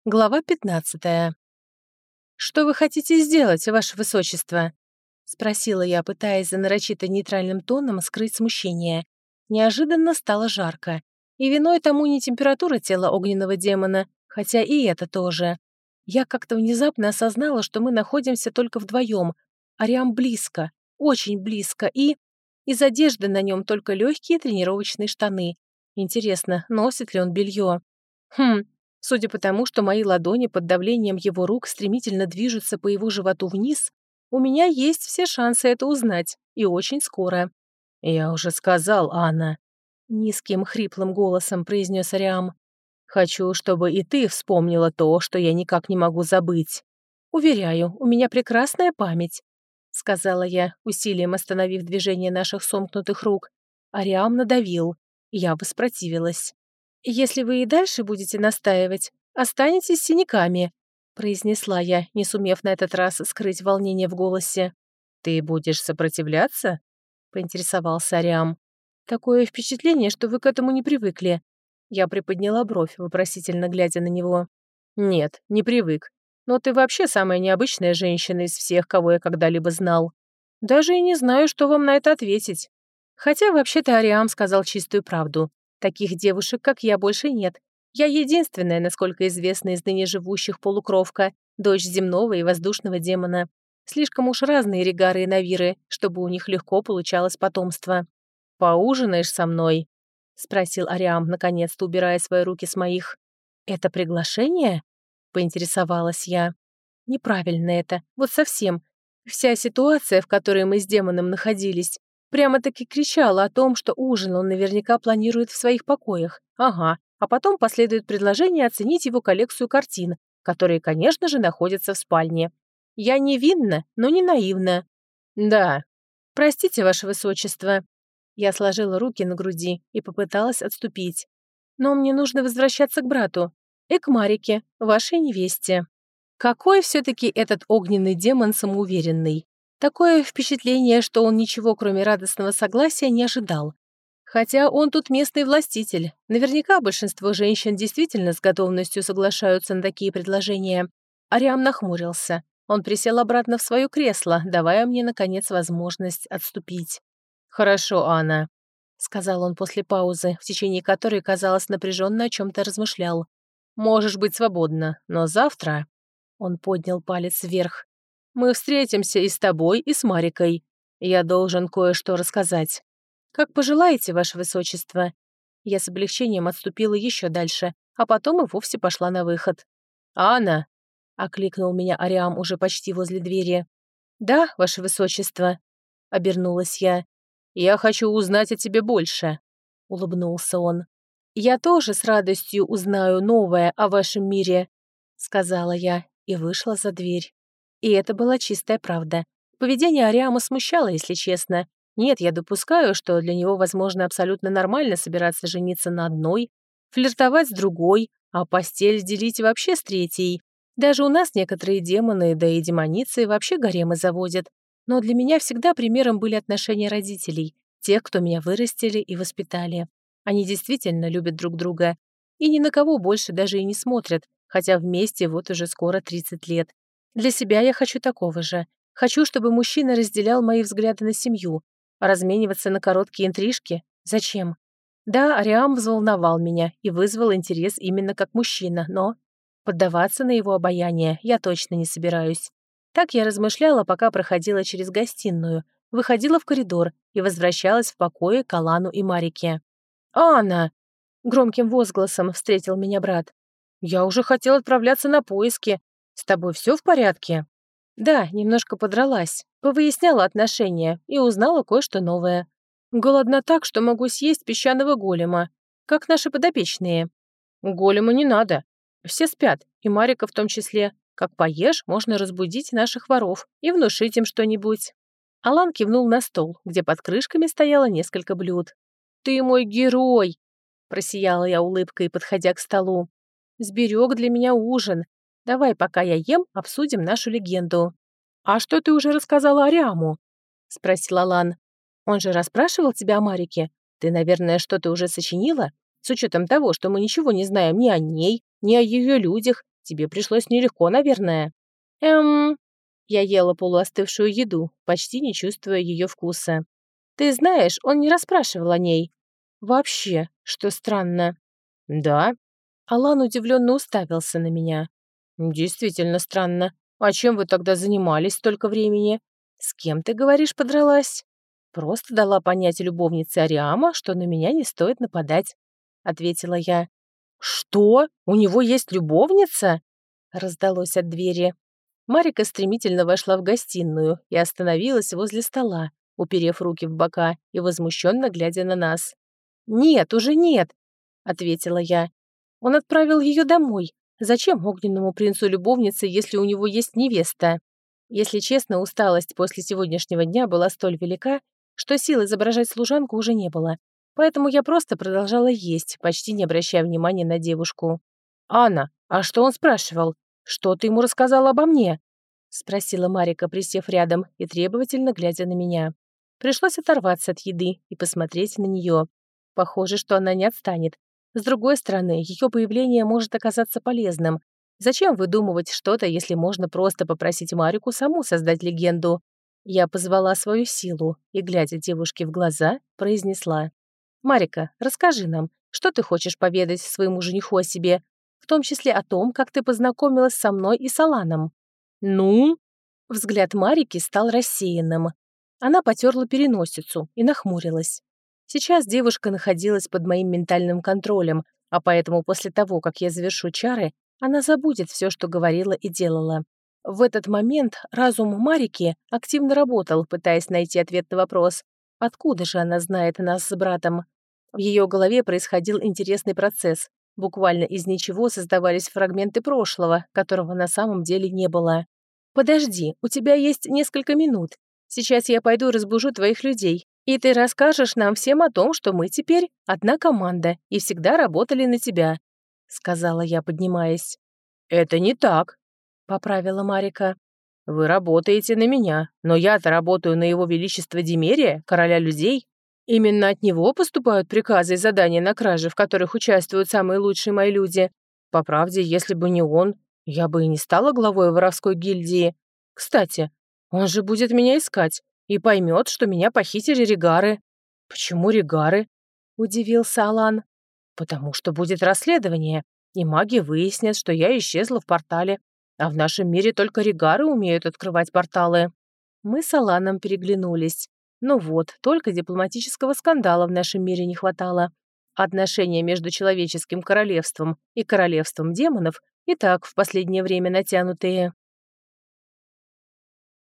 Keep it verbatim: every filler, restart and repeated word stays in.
Глава пятнадцатая. «Что вы хотите сделать, ваше высочество?» — спросила я, пытаясь за нарочито нейтральным тоном скрыть смущение. Неожиданно стало жарко. И виной тому не температура тела огненного демона, хотя и это тоже. Я как-то внезапно осознала, что мы находимся только вдвоем. Ариам близко, очень близко, и... Из одежды на нем только легкие тренировочные штаны. Интересно, носит ли он белье? Хм... Судя по тому, что мои ладони под давлением его рук стремительно движутся по его животу вниз, у меня есть все шансы это узнать, и очень скоро. «Я уже сказал, Анна», — низким хриплым голосом произнес Ариам. «Хочу, чтобы и ты вспомнила то, что я никак не могу забыть». «Уверяю, у меня прекрасная память», — сказала я, усилием остановив движение наших сомкнутых рук. Ариам надавил, я воспротивилась. «Если вы и дальше будете настаивать, останетесь с синяками», произнесла я, не сумев на этот раз скрыть волнение в голосе. «Ты будешь сопротивляться?» поинтересовался Ариам. «Такое впечатление, что вы к этому не привыкли». Я приподняла бровь, вопросительно глядя на него. «Нет, не привык. Но ты вообще самая необычная женщина из всех, кого я когда-либо знал. Даже и не знаю, что вам на это ответить. Хотя вообще-то Ариам сказал чистую правду. Таких девушек, как я, больше нет. Я единственная, насколько известно из ныне живущих полукровка, дочь земного и воздушного демона. Слишком уж разные Регары и Навиры, чтобы у них легко получалось потомство. «Поужинаешь со мной?» — спросил Ариам, наконец-то убирая свои руки с моих. «Это приглашение?» — поинтересовалась я. «Неправильно это, вот совсем. Вся ситуация, в которой мы с демоном находились, прямо-таки кричала о том, что ужин он наверняка планирует в своих покоях. Ага, а потом последует предложение оценить его коллекцию картин, которые, конечно же, находятся в спальне. Я невинна, но не наивна. Да. Простите, ваше высочество. Я сложила руки на груди и попыталась отступить. Но мне нужно возвращаться к брату и к Марике, вашей невесте. Какой все-таки этот огненный демон самоуверенный. Такое впечатление, что он ничего, кроме радостного согласия, не ожидал. Хотя он тут местный властитель. Наверняка большинство женщин действительно с готовностью соглашаются на такие предложения. Ариам нахмурился. Он присел обратно в свое кресло, давая мне, наконец, возможность отступить. «Хорошо, Анна», — сказал он после паузы, в течение которой, казалось, напряженно о чем-то размышлял. «Можешь быть свободна, но завтра...» Он поднял палец вверх. «Мы встретимся и с тобой, и с Марикой. Я должен кое-что рассказать». «Как пожелаете, ваше высочество». Я с облегчением отступила еще дальше, а потом и вовсе пошла на выход. «Анна!» — окликнул меня Ариам уже почти возле двери. «Да, ваше высочество», — обернулась я. «Я хочу узнать о тебе больше», — улыбнулся он. «Я тоже с радостью узнаю новое о вашем мире», — сказала я и вышла за дверь. И это была чистая правда. Поведение Ариама смущало, если честно. Нет, я допускаю, что для него, возможно, абсолютно нормально собираться жениться на одной, флиртовать с другой, а постель делить вообще с третьей. Даже у нас некоторые демоны, да и демоницы вообще гаремы заводят. Но для меня всегда примером были отношения родителей, тех, кто меня вырастили и воспитали. Они действительно любят друг друга. И ни на кого больше даже и не смотрят, хотя вместе вот уже скоро тридцать лет. Для себя я хочу такого же. Хочу, чтобы мужчина разделял мои взгляды на семью. А размениваться на короткие интрижки? Зачем? Да, Ариам взволновал меня и вызвал интерес именно как мужчина, но... Поддаваться на его обаяние я точно не собираюсь. Так я размышляла, пока проходила через гостиную, выходила в коридор и возвращалась в покое к Алану и Марике. «Анна!» — громким возгласом встретил меня брат. «Я уже хотел отправляться на поиски. С тобой все в порядке?» «Да, немножко подралась, повыясняла отношения и узнала кое-что новое. Голодна так, что могу съесть песчаного голема, как наши подопечные». «Голема не надо. Все спят, и Марика в том числе. Как поешь, можно разбудить наших воров и внушить им что-нибудь». Алан кивнул на стол, где под крышками стояло несколько блюд. «Ты мой герой!» – просияла я улыбкой, подходя к столу. «Сберег для меня ужин. Давай, пока я ем, обсудим нашу легенду». «А что ты уже рассказала Ариаму?» – спросил Алан. «Он же расспрашивал тебя о Марике. Ты, наверное, что-то уже сочинила? С учетом того, что мы ничего не знаем ни о ней, ни о ее людях, Тебе пришлось нелегко, наверное». «Эм...» Я ела полуостывшую еду, почти не чувствуя ее вкуса. «Ты знаешь, он не расспрашивал о ней. Вообще, что странно». «Да?» Алан удивленно уставился на меня. «Действительно странно. А чем вы тогда занимались столько времени? С кем, ты говоришь, подралась?» «Просто дала понять любовнице Ариама, что на меня не стоит нападать», — ответила я. «Что? У него есть любовница?» — раздалось от двери. Марика стремительно вошла в гостиную и остановилась возле стола, уперев руки в бока и возмущенно глядя на нас. «Нет, уже нет», — ответила я. «Он отправил ее домой. Зачем огненному принцу любовница, если у него есть невеста?» Если честно, усталость после сегодняшнего дня была столь велика, что сил изображать служанку уже не было. Поэтому я просто продолжала есть, почти не обращая внимания на девушку. «Анна, а что он спрашивал? Что ты ему рассказала обо мне?» — спросила Марика, присев рядом и требовательно глядя на меня. Пришлось оторваться от еды и посмотреть на нее. Похоже, что она не отстанет. С другой стороны, ее появление может оказаться полезным. Зачем выдумывать что-то, если можно просто попросить Марику саму создать легенду? Я позвала свою силу и, глядя девушке в глаза, произнесла. «Марика, расскажи нам, что ты хочешь поведать своему жениху о себе, в том числе о том, как ты познакомилась со мной и с Аланом?» «Ну?» Взгляд Марики стал рассеянным. Она потерла переносицу и нахмурилась. Сейчас девушка находилась под моим ментальным контролем, а поэтому после того, как я завершу чары, она забудет все, что говорила и делала. В этот момент разум Марики активно работал, пытаясь найти ответ на вопрос, откуда же она знает нас с братом. В ее голове происходил интересный процесс. Буквально из ничего создавались фрагменты прошлого, которого на самом деле не было. «Подожди, у тебя есть несколько минут. Сейчас я пойду разбужу твоих людей, и ты расскажешь нам всем о том, что мы теперь одна команда и всегда работали на тебя», — сказала я, поднимаясь. «Это не так», — поправила Марика. «Вы работаете на меня, но я-то работаю на его величество Демерия, короля людей. Именно от него поступают приказы и задания на кражи, в которых участвуют самые лучшие мои люди. По правде, если бы не он, я бы и не стала главой воровской гильдии. Кстати, он же будет меня искать и поймет, что меня похитили регары». «Почему регары?» — удивился Алан. «Потому что будет расследование, и маги выяснят, что я исчезла в портале, а в нашем мире только регары умеют открывать порталы». Мы с Аланом переглянулись. Ну вот, только дипломатического скандала в нашем мире не хватало. Отношения между человеческим королевством и королевством демонов и так в последнее время натянутые.